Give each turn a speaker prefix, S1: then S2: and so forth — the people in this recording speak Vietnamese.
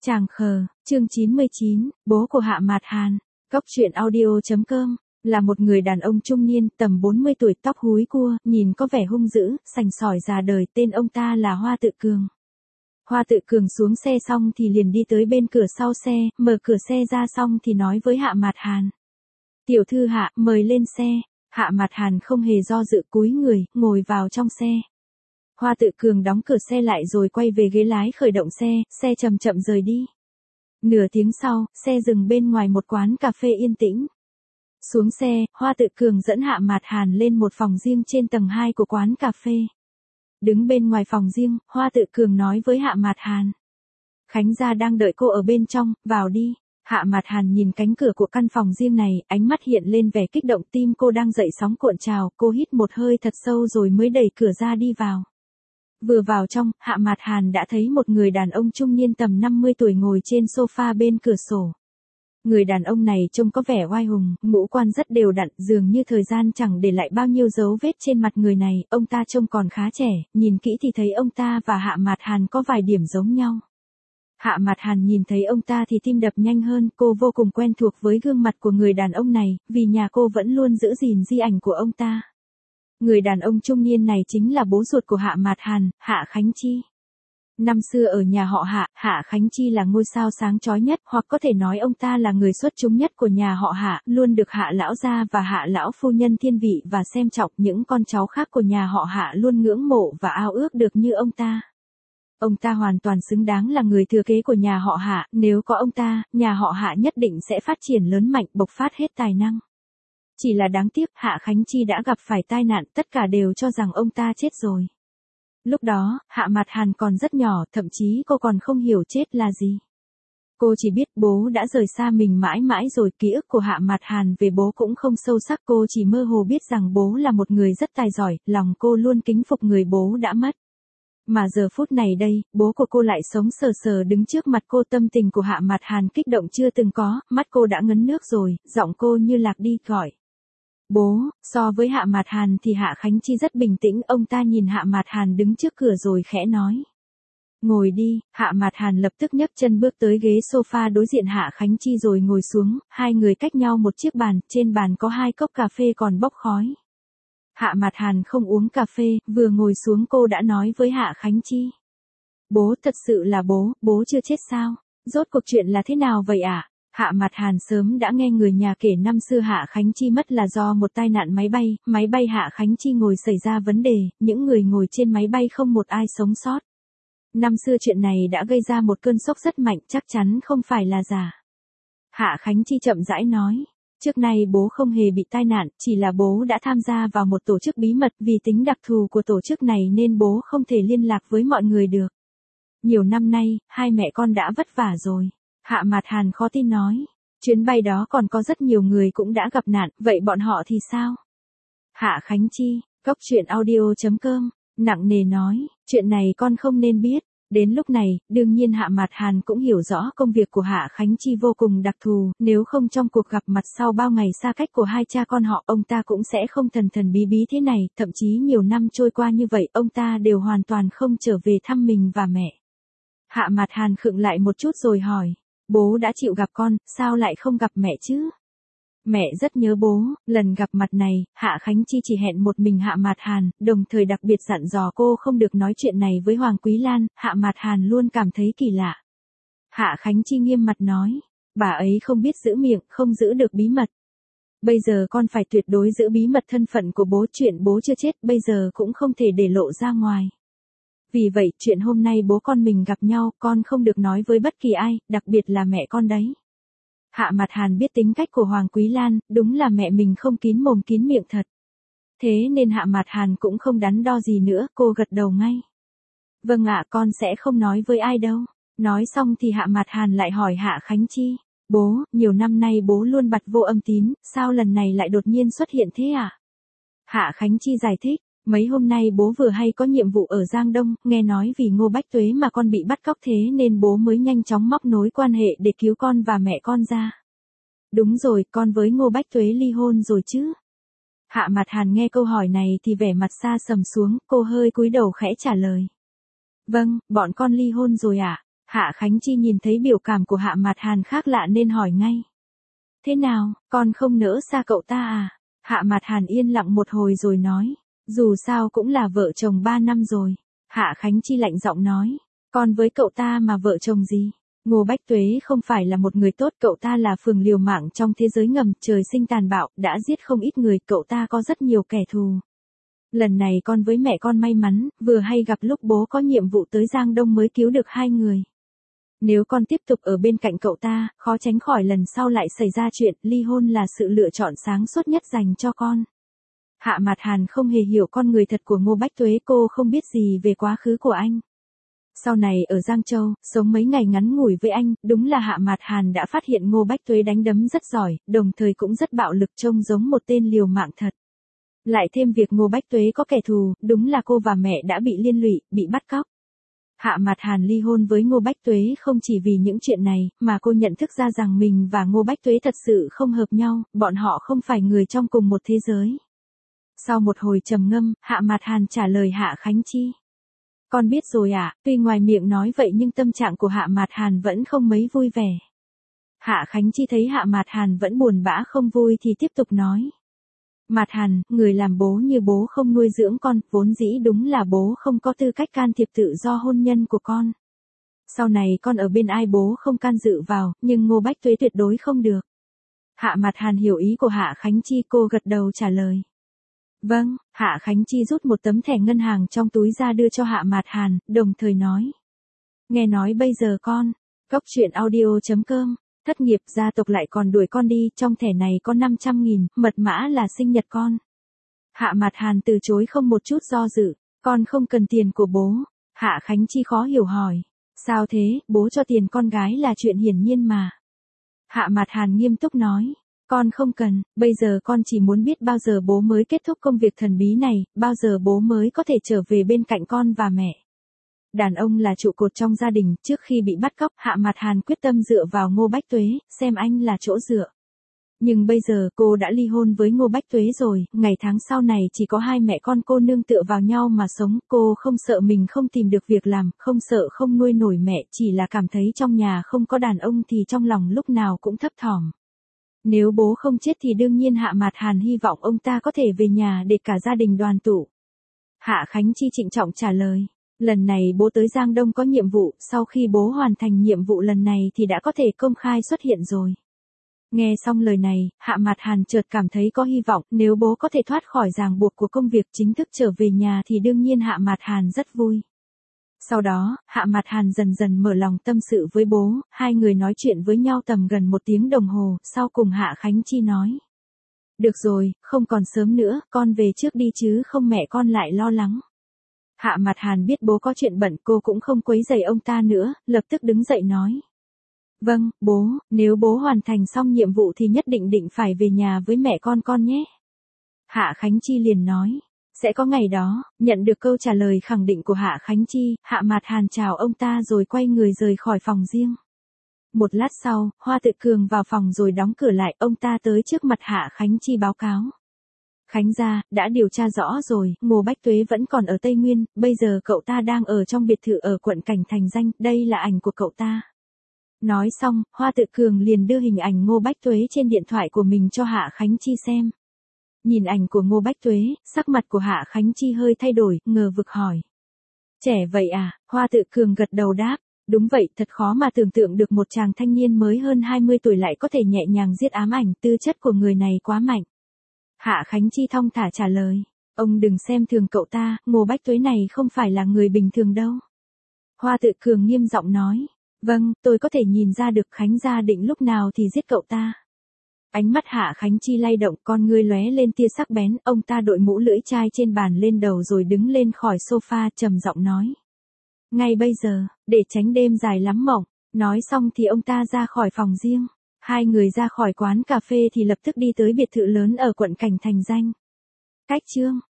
S1: Chàng khờ, chương 99, bố của Hạ Mạt Hàn. Cốc truyện audio.com, là một người đàn ông trung niên, tầm 40 tuổi, tóc húi cua, nhìn có vẻ hung dữ, sành sỏi già đời, tên ông ta là Hoa Tự Cường. Hoa Tự Cường xuống xe xong thì liền đi tới bên cửa sau xe, mở cửa xe ra xong thì nói với Hạ Mạt Hàn. Tiểu thư Hạ, mời lên xe. Hạ Mạt Hàn không hề do dự, cúi người, ngồi vào trong xe. Hoa Tự Cường đóng cửa xe lại rồi quay về ghế lái khởi động xe, xe chậm chậm rời đi. Nửa tiếng sau, xe dừng bên ngoài một quán cà phê yên tĩnh. Xuống xe, Hoa Tự Cường dẫn Hạ Mạt Hàn lên một phòng riêng trên tầng 2 của quán cà phê. Đứng bên ngoài phòng riêng, Hoa Tự Cường nói với Hạ Mạt Hàn. Khánh gia đang đợi cô ở bên trong, vào đi. Hạ Mạt Hàn nhìn cánh cửa của căn phòng riêng này, ánh mắt hiện lên vẻ kích động, tim cô đang dậy sóng cuộn trào, cô hít một hơi thật sâu rồi mới đẩy cửa ra đi vào. Vừa vào trong, Hạ Mạt Hàn đã thấy một người đàn ông trung niên tầm 50 tuổi ngồi trên sofa bên cửa sổ. Người đàn ông này trông có vẻ oai hùng, ngũ quan rất đều đặn, dường như thời gian chẳng để lại bao nhiêu dấu vết trên mặt người này, ông ta trông còn khá trẻ, nhìn kỹ thì thấy ông ta và Hạ Mạt Hàn có vài điểm giống nhau. Hạ Mạt Hàn nhìn thấy ông ta thì tim đập nhanh hơn, cô vô cùng quen thuộc với gương mặt của người đàn ông này, vì nhà cô vẫn luôn giữ gìn di ảnh của ông ta. Người đàn ông trung niên này chính là bố ruột của Hạ Mạt Hàn, Hạ Khánh Chi. Năm xưa ở nhà họ Hạ, Hạ Khánh Chi là ngôi sao sáng chói nhất, hoặc có thể nói ông ta là người xuất chúng nhất của nhà họ Hạ, luôn được Hạ lão gia và Hạ lão phu nhân thiên vị và xem trọng, những con cháu khác của nhà họ Hạ luôn ngưỡng mộ và ao ước được như ông ta. Ông ta hoàn toàn xứng đáng là người thừa kế của nhà họ Hạ, nếu có ông ta, nhà họ Hạ nhất định sẽ phát triển lớn mạnh, bộc phát hết tài năng. Chỉ là đáng tiếc, Hạ Khánh Chi đã gặp phải tai nạn, tất cả đều cho rằng ông ta chết rồi. Lúc đó, Hạ Mạt Hàn còn rất nhỏ, thậm chí cô còn không hiểu chết là gì. Cô chỉ biết bố đã rời xa mình mãi mãi rồi, ký ức của Hạ Mạt Hàn về bố cũng không sâu sắc, cô chỉ mơ hồ biết rằng bố là một người rất tài giỏi, lòng cô luôn kính phục người bố đã mất. Mà giờ phút này đây, bố của cô lại sống sờ sờ đứng trước mặt cô, tâm tình của Hạ Mạt Hàn kích động chưa từng có, mắt cô đã ngấn nước rồi, giọng cô như lạc đi, gọi. Bố, so với Hạ Mạt Hàn thì Hạ Khánh Chi rất bình tĩnh, ông ta nhìn Hạ Mạt Hàn đứng trước cửa rồi khẽ nói. Ngồi đi, Hạ Mạt Hàn lập tức nhấc chân bước tới ghế sofa đối diện Hạ Khánh Chi rồi ngồi xuống, hai người cách nhau một chiếc bàn, trên bàn có 2 cốc cà phê còn bốc khói. Hạ Mạt Hàn không uống cà phê, vừa ngồi xuống cô đã nói với Hạ Khánh Chi. Bố, thật sự là bố chưa chết sao? Rốt cuộc chuyện là thế nào vậy ạ? Hạ Mạt Hàn sớm đã nghe người nhà kể năm xưa Hạ Khánh Chi mất là do một tai nạn máy bay Hạ Khánh Chi ngồi xảy ra vấn đề, những người ngồi trên máy bay không một ai sống sót. Năm xưa chuyện này đã gây ra một cơn sốc rất mạnh, chắc chắn không phải là giả. Hạ Khánh Chi chậm rãi nói. Trước nay bố không hề bị tai nạn, chỉ là bố đã tham gia vào một tổ chức bí mật, vì tính đặc thù của tổ chức này nên bố không thể liên lạc với mọi người được. Nhiều năm nay, hai mẹ con đã vất vả rồi. Hạ Mạt Hàn khó tin nói. Chuyến bay đó còn có rất nhiều người cũng đã gặp nạn, vậy bọn họ thì sao? Hạ Khánh Chi, Cốc truyện audio.com, nặng nề nói, chuyện này con không nên biết. Đến lúc này, đương nhiên Hạ Mạt Hàn cũng hiểu rõ công việc của Hạ Khánh Chi vô cùng đặc thù, nếu không trong cuộc gặp mặt sau bao ngày xa cách của hai cha con họ, ông ta cũng sẽ không thần thần bí bí thế này, thậm chí nhiều năm trôi qua như vậy, ông ta đều hoàn toàn không trở về thăm mình và mẹ. Hạ Mạt Hàn khựng lại một chút rồi hỏi, bố đã chịu gặp con, sao lại không gặp mẹ chứ? Mẹ rất nhớ bố, lần gặp mặt này, Hạ Khánh Chi chỉ hẹn một mình Hạ Mạt Hàn, đồng thời đặc biệt dặn dò cô không được nói chuyện này với Hoàng Quý Lan, Hạ Mạt Hàn luôn cảm thấy kỳ lạ. Hạ Khánh Chi nghiêm mặt nói, bà ấy không biết giữ miệng, không giữ được bí mật. Bây giờ con phải tuyệt đối giữ bí mật thân phận của bố, chuyện bố chưa chết bây giờ cũng không thể để lộ ra ngoài. Vì vậy, chuyện hôm nay bố con mình gặp nhau, con không được nói với bất kỳ ai, đặc biệt là mẹ con đấy. Hạ Mạt Hàn biết tính cách của Hoàng Quý Lan, đúng là mẹ mình không kín mồm kín miệng thật. Thế nên Hạ Mạt Hàn cũng không đắn đo gì nữa, cô gật đầu ngay. Vâng ạ, con sẽ không nói với ai đâu. Nói xong thì Hạ Mạt Hàn lại hỏi Hạ Khánh Chi. Bố, nhiều năm nay bố luôn bặt vô âm tín, sao lần này lại đột nhiên xuất hiện thế à? Hạ Khánh Chi giải thích. Mấy hôm nay bố vừa hay có nhiệm vụ ở Giang Đông, nghe nói vì Ngô Bách Tuế mà con bị bắt cóc, thế nên bố mới nhanh chóng móc nối quan hệ để cứu con và mẹ con ra. Đúng rồi, con với Ngô Bách Tuế ly hôn rồi chứ? Hạ Mạt Hàn nghe câu hỏi này thì vẻ mặt xa sầm xuống, cô hơi cúi đầu khẽ trả lời. Vâng, bọn con ly hôn rồi ạ. Hạ Khánh Chi nhìn thấy biểu cảm của Hạ Mạt Hàn khác lạ nên hỏi ngay. Thế nào, con không nỡ xa cậu ta à? Hạ Mạt Hàn yên lặng một hồi rồi nói. Dù sao cũng là vợ chồng 3 năm rồi. Hạ Khánh Chi lạnh giọng nói. Con với cậu ta mà vợ chồng gì? Ngô Bách Tuế không phải là một người tốt, cậu ta là phường liều mạng trong thế giới ngầm, trời sinh tàn bạo, đã giết không ít người, cậu ta có rất nhiều kẻ thù. Lần này con với mẹ con may mắn, vừa hay gặp lúc bố có nhiệm vụ tới Giang Đông mới cứu được 2 người. Nếu con tiếp tục ở bên cạnh cậu ta, khó tránh khỏi lần sau lại xảy ra chuyện, ly hôn là sự lựa chọn sáng suốt nhất dành cho con. Hạ Mạt Hàn không hề hiểu con người thật của Ngô Bách Tuế, cô không biết gì về quá khứ của anh. Sau này ở Giang Châu, sống mấy ngày ngắn ngủi với anh, đúng là Hạ Mạt Hàn đã phát hiện Ngô Bách Tuế đánh đấm rất giỏi, đồng thời cũng rất bạo lực, trông giống một tên liều mạng thật. Lại thêm việc Ngô Bách Tuế có kẻ thù, đúng là cô và mẹ đã bị liên lụy, bị bắt cóc. Hạ Mạt Hàn ly hôn với Ngô Bách Tuế không chỉ vì những chuyện này, mà cô nhận thức ra rằng mình và Ngô Bách Tuế thật sự không hợp nhau, bọn họ không phải người trong cùng một thế giới. Sau một hồi trầm ngâm, Hạ Mạt Hàn trả lời Hạ Khánh Chi. Con biết rồi ạ, tuy ngoài miệng nói vậy nhưng tâm trạng của Hạ Mạt Hàn vẫn không mấy vui vẻ. Hạ Khánh Chi thấy Hạ Mạt Hàn vẫn buồn bã không vui thì tiếp tục nói. Mạt Hàn, người làm bố như bố không nuôi dưỡng con, vốn dĩ đúng là bố không có tư cách can thiệp tự do hôn nhân của con. Sau này con ở bên ai bố không can dự vào, nhưng Ngô Bách Tuế tuyệt đối không được. Hạ Mạt Hàn hiểu ý của Hạ Khánh Chi, cô gật đầu trả lời. Vâng, Hạ Khánh Chi rút một tấm thẻ ngân hàng trong túi ra đưa cho Hạ Mạt Hàn, đồng thời nói. Nghe nói bây giờ con, Cốc Truyện Audio.com, thất nghiệp, gia tộc lại còn đuổi con đi, trong thẻ này có 500.000, mật mã là sinh nhật con. Hạ Mạt Hàn từ chối không một chút do dự, con không cần tiền của bố. Hạ Khánh Chi khó hiểu hỏi. Sao thế, bố cho tiền con gái là chuyện hiển nhiên mà. Hạ Mạt Hàn nghiêm túc nói. Con không cần, bây giờ con chỉ muốn biết bao giờ bố mới kết thúc công việc thần bí này, bao giờ bố mới có thể trở về bên cạnh con và mẹ. Đàn ông là trụ cột trong gia đình, trước khi bị bắt cóc, Hạ Mạt Hàn quyết tâm dựa vào Ngô Bách Tuế, xem anh là chỗ dựa. Nhưng bây giờ cô đã ly hôn với Ngô Bách Tuế rồi, ngày tháng sau này chỉ có hai mẹ con cô nương tựa vào nhau mà sống, cô không sợ mình không tìm được việc làm, không sợ không nuôi nổi mẹ, chỉ là cảm thấy trong nhà không có đàn ông thì trong lòng lúc nào cũng thấp thỏm. Nếu bố không chết thì đương nhiên Hạ Mạt Hàn hy vọng ông ta có thể về nhà để cả gia đình đoàn tụ. Hạ Khánh Chi trịnh trọng trả lời. Lần này bố tới Giang Đông có nhiệm vụ, sau khi bố hoàn thành nhiệm vụ lần này thì đã có thể công khai xuất hiện rồi. Nghe xong lời này, Hạ Mạt Hàn chợt cảm thấy có hy vọng, nếu bố có thể thoát khỏi ràng buộc của công việc chính thức trở về nhà thì đương nhiên Hạ Mạt Hàn rất vui. Sau đó, Hạ Mạt Hàn dần dần mở lòng tâm sự với bố, hai người nói chuyện với nhau tầm gần 1 tiếng đồng hồ, sau cùng Hạ Khánh Chi nói. Được rồi, không còn sớm nữa, con về trước đi chứ không mẹ con lại lo lắng. Hạ Mạt Hàn biết bố có chuyện bận, cô cũng không quấy rầy ông ta nữa, lập tức đứng dậy nói. Vâng, bố, nếu bố hoàn thành xong nhiệm vụ thì nhất định phải về nhà với mẹ con nhé. Hạ Khánh Chi liền nói. Sẽ có ngày đó, nhận được câu trả lời khẳng định của Hạ Khánh Chi, Hạ Mạt Hàn chào ông ta rồi quay người rời khỏi phòng riêng. Một lát sau, Hoa Tự Cường vào phòng rồi đóng cửa lại, ông ta tới trước mặt Hạ Khánh Chi báo cáo. Khánh gia, đã điều tra rõ rồi, Ngô Bách Tuế vẫn còn ở Tây Nguyên, bây giờ cậu ta đang ở trong biệt thự ở quận Cảnh Thành Danh, đây là ảnh của cậu ta. Nói xong, Hoa Tự Cường liền đưa hình ảnh Ngô Bách Tuế trên điện thoại của mình cho Hạ Khánh Chi xem. Nhìn ảnh của Ngô Bách Tuế, sắc mặt của Hạ Khánh Chi hơi thay đổi, ngờ vực hỏi. Trẻ vậy à, Hoa Tự Cường gật đầu đáp. Đúng vậy, thật khó mà tưởng tượng được một chàng thanh niên mới hơn 20 tuổi lại có thể nhẹ nhàng giết ám ảnh, tư chất của người này quá mạnh. Hạ Khánh Chi thong thả trả lời. Ông đừng xem thường cậu ta, Ngô Bách Tuế này không phải là người bình thường đâu. Hoa Tự Cường nghiêm giọng nói. Vâng, tôi có thể nhìn ra được Khánh gia định lúc nào thì giết cậu ta. Ánh mắt Hạ Khánh Chi lay động, con ngươi lóe lên tia sắc bén, ông ta đội mũ lưỡi chai trên bàn lên đầu rồi đứng lên khỏi sofa trầm giọng nói. Ngay bây giờ, để tránh đêm dài lắm mộng. Nói xong thì ông ta ra khỏi phòng riêng. Hai người ra khỏi quán cà phê thì lập tức đi tới biệt thự lớn ở quận Cảnh Thành Danh. Cách chương